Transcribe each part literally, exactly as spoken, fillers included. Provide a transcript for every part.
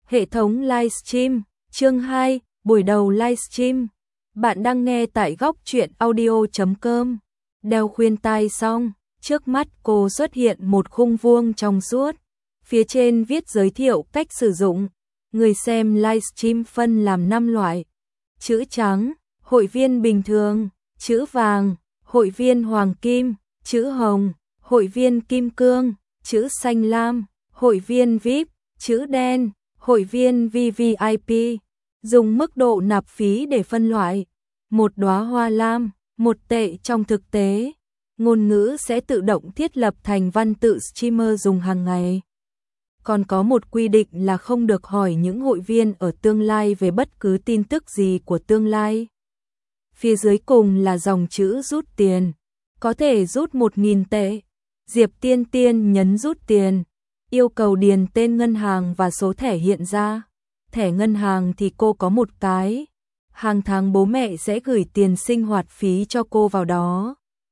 Hệ thống livestream, chương hai, buổi đầu livestream. Bạn đang nghe tại góc truyện audio chấm com. Đeo khuyên tai xong, trước mắt cô xuất hiện một khung vuông trong suốt. Phía trên viết giới thiệu cách sử dụng. Người xem livestream phân làm năm loại. Chữ trắng, hội viên bình thường. Chữ vàng, hội viên hoàng kim. Chữ hồng, hội viên kim cương. Chữ xanh lam, hội viên vi ai pi. Chữ đen, hội viên vi vi i pi. Dùng mức độ nạp phí để phân loại. Một đóa hoa lam, một tệ trong thực tế. Ngôn ngữ sẽ tự động thiết lập thành văn tự streamer dùng hàng ngày. Còn có một quy định là không được hỏi những hội viên ở tương lai về bất cứ tin tức gì của tương lai. Phía dưới cùng là dòng chữ rút tiền. Có thể rút một nghìn tệ. Diệp Tiên Tiên nhấn rút tiền. Yêu cầu điền tên ngân hàng và số thẻ hiện ra. Thẻ ngân hàng thì cô có một cái. Hàng tháng bố mẹ sẽ gửi tiền sinh hoạt phí cho cô vào đó.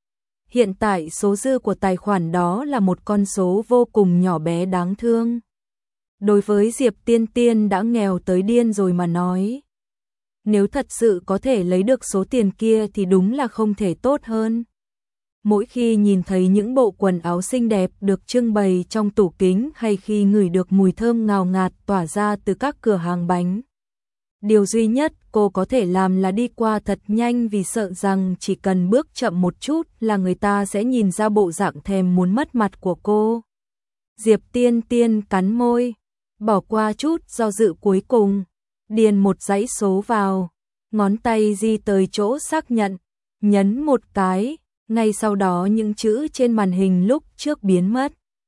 Hiện tại số dư của tài khoản đó là một con số vô cùng nhỏ bé đáng thương. Đối với Diệp Tiên Tiên đã nghèo tới điên rồi mà nói. Nếu thật sự có thể lấy được số tiền kia thì đúng là không thể tốt hơn. Mỗi khi nhìn thấy những bộ quần áo xinh đẹp được trưng bày trong tủ kính hay khi ngửi được mùi thơm ngào ngạt tỏa ra từ các cửa hàng bánh. Điều duy nhất cô có thể làm là đi qua thật nhanh vì sợ rằng chỉ cần bước chậm một chút là người ta sẽ nhìn ra bộ dạng thèm muốn mất mặt của cô. Diệp Tiên Tiên cắn môi, bỏ qua chút do dự cuối cùng, điền một dãy số vào, ngón tay di tới chỗ xác nhận, nhấn một cái. Ngay sau đó những chữ trên màn hình lúc trước biến mất.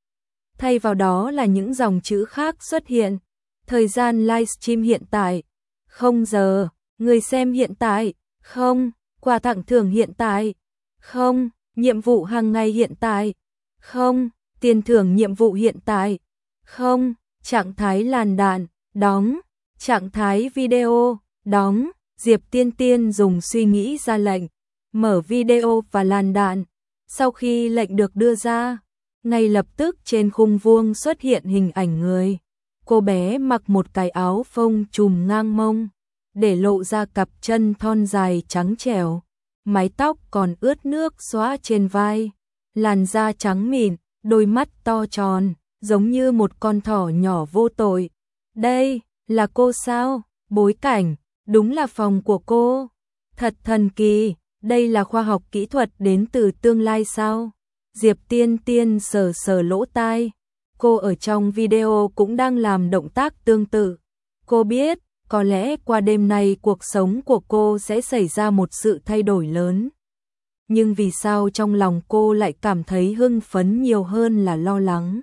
Thay vào đó là những dòng chữ khác xuất hiện. Thời gian livestream hiện tại, không giờ. Người xem hiện tại, không. Quà tặng thưởng hiện tại, không. Nhiệm vụ hàng ngày hiện tại, không. Tiền thưởng nhiệm vụ hiện tại, không. Trạng thái làn đạn, đóng. Trạng thái video, đóng. Diệp Tiên Tiên dùng suy nghĩ ra lệnh. Mở video và làn đạn. Sau khi lệnh được đưa ra, ngay lập tức trên khung vuông xuất hiện hình ảnh người. Cô bé mặc một cái áo phông trùm ngang mông, để lộ ra cặp chân thon dài trắng trẻo, mái tóc còn ướt nước xõa trên vai, làn da trắng mịn, đôi mắt to tròn, giống như một con thỏ nhỏ vô tội. Đây là cô sao? Bối cảnh, đúng là phòng của cô. Thật thần kỳ. Đây là khoa học kỹ thuật đến từ tương lai sao? Diệp Tiên Tiên sờ sờ lỗ tai. Cô ở trong video cũng đang làm động tác tương tự. Cô biết, có lẽ qua đêm nay cuộc sống của cô sẽ xảy ra một sự thay đổi lớn. Nhưng vì sao trong lòng cô lại cảm thấy hưng phấn nhiều hơn là lo lắng?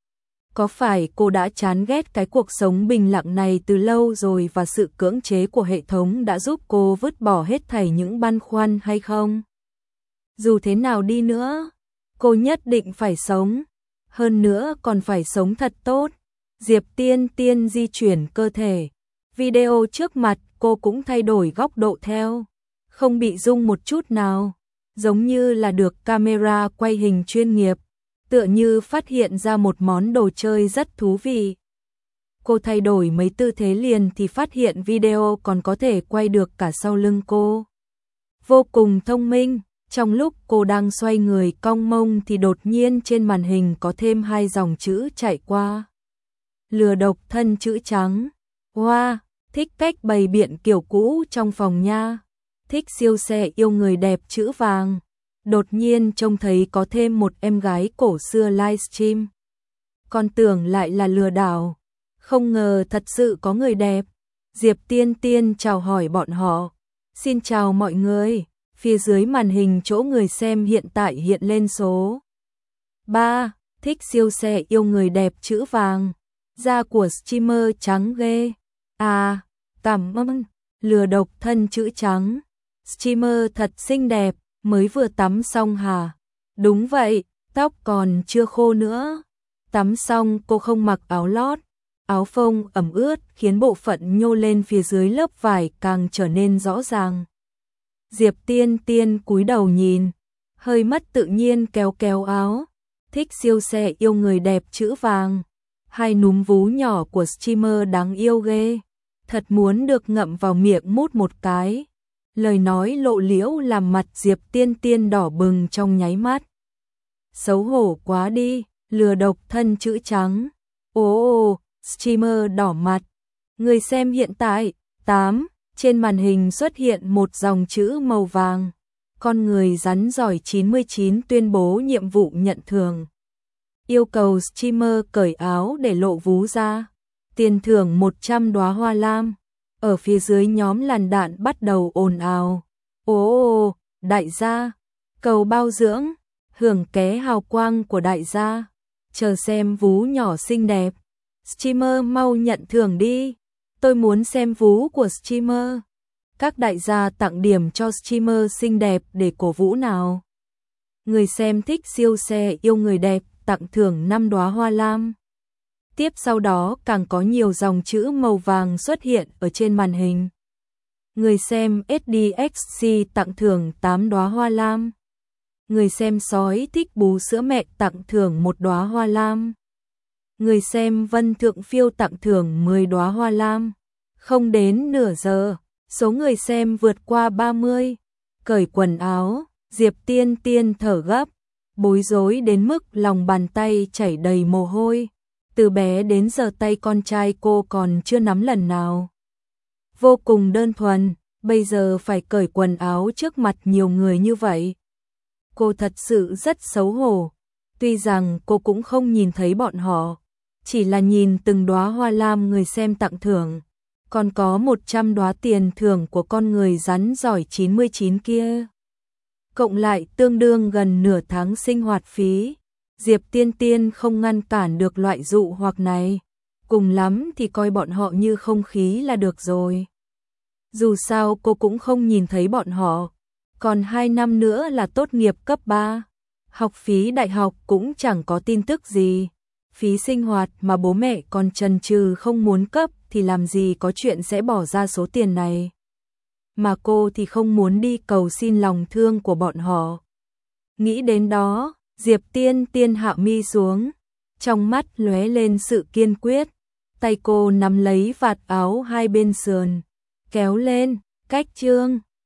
Có phải cô đã chán ghét cái cuộc sống bình lặng này từ lâu rồi và sự cưỡng chế của hệ thống đã giúp cô vứt bỏ hết thảy những băn khoăn hay không? Dù thế nào đi nữa, cô nhất định phải sống. Hơn nữa còn phải sống thật tốt. Diệp Tiên Tiên di chuyển cơ thể. Video trước mặt cô cũng thay đổi góc độ theo. Không bị rung một chút nào. Giống như là được camera quay hình chuyên nghiệp. Tựa như phát hiện ra một món đồ chơi rất thú vị. Cô thay đổi mấy tư thế liền thì phát hiện video còn có thể quay được cả sau lưng cô. Vô cùng thông minh, trong lúc cô đang xoay người cong mông thì đột nhiên trên màn hình có thêm hai dòng chữ chạy qua. Lừa độc thân chữ trắng. Wow, thích cách bày biện kiểu cũ trong phòng nha. Thích siêu xe yêu người đẹp chữ vàng. Đột nhiên trông thấy có thêm một em gái cổ xưa livestream. Còn tưởng lại là lừa đảo. Không ngờ thật sự có người đẹp. Diệp Tiên Tiên chào hỏi bọn họ. Xin chào mọi người. Phía dưới màn hình chỗ người xem hiện tại hiện lên số ba. Thích siêu xe yêu người đẹp chữ vàng. Da của streamer trắng ghê. À, cảm ơn. Lừa độc thân chữ trắng. Streamer thật xinh đẹp. Mới vừa tắm xong hả? Đúng vậy, tóc còn chưa khô nữa. Tắm xong cô không mặc áo lót. Áo phông ẩm ướt khiến bộ phận nhô lên phía dưới lớp vải càng trở nên rõ ràng. Diệp Tiên Tiên cúi đầu nhìn, hơi mất tự nhiên kéo kéo áo. Thích siêu xe yêu người đẹp chữ vàng. Hai núm vú nhỏ của streamer đáng yêu ghê, thật muốn được ngậm vào miệng mút một cái. Lời nói lộ liễu làm mặt Diệp Tiên Tiên đỏ bừng trong nháy mắt. Xấu hổ quá đi, lừa độc thân chữ trắng. Ồ ồ, streamer đỏ mặt. Người xem hiện tại, tám, trên màn hình xuất hiện một dòng chữ màu vàng. Con người rắn giỏi chín mươi chín tuyên bố nhiệm vụ nhận thưởng. Yêu cầu streamer cởi áo để lộ vú ra. Tiền thưởng một trăm đóa hoa lam. Ở phía dưới nhóm làn đạn bắt đầu ồn ào. Ồ ồ, đại gia, cầu bao dưỡng, hưởng ké hào quang của đại gia. Chờ xem vú nhỏ xinh đẹp. Streamer mau nhận thưởng đi. Tôi muốn xem vú của streamer. Các đại gia tặng điểm cho streamer xinh đẹp để cổ vũ nào. Người xem thích siêu xe yêu người đẹp, tặng thưởng năm đóa hoa lam. Tiếp sau đó càng có nhiều dòng chữ màu vàng xuất hiện ở trên màn hình. Người xem ét đê ích xê tặng thưởng tám đóa hoa lam. Người xem sói thích bú sữa mẹ tặng thưởng một đóa hoa lam. Người xem Vân Thượng Phiêu tặng thưởng mười đóa hoa lam. Không đến nửa giờ, số người xem vượt qua ba mươi. Cởi quần áo, Diệp Tiên Tiên thở gấp, bối rối đến mức lòng bàn tay chảy đầy mồ hôi. Từ bé đến giờ tay con trai cô còn chưa nắm lần nào. Vô cùng đơn thuần, bây giờ phải cởi quần áo trước mặt nhiều người như vậy. Cô thật sự rất xấu hổ. Tuy rằng cô cũng không nhìn thấy bọn họ, chỉ là nhìn từng đóa hoa lam người xem tặng thưởng. Còn có một trăm đóa tiền thưởng của con người rắn giỏi chín mươi chín kia. Cộng lại tương đương gần nửa tháng sinh hoạt phí. Diệp Tiên Tiên không ngăn cản được loại dụ hoặc này. Cùng lắm thì coi bọn họ như không khí là được rồi. Dù sao cô cũng không nhìn thấy bọn họ. Còn hai năm nữa là tốt nghiệp cấp ba. Học phí đại học cũng chẳng có tin tức gì. Phí sinh hoạt mà bố mẹ còn chần chừ không muốn cấp thì làm gì có chuyện sẽ bỏ ra số tiền này. Mà cô thì không muốn đi cầu xin lòng thương của bọn họ. Nghĩ đến đó, Diệp Tiên Tiên hạ mi xuống, trong mắt lóe lên sự kiên quyết. Tay cô nắm lấy vạt áo hai bên sườn, kéo lên, cách chương.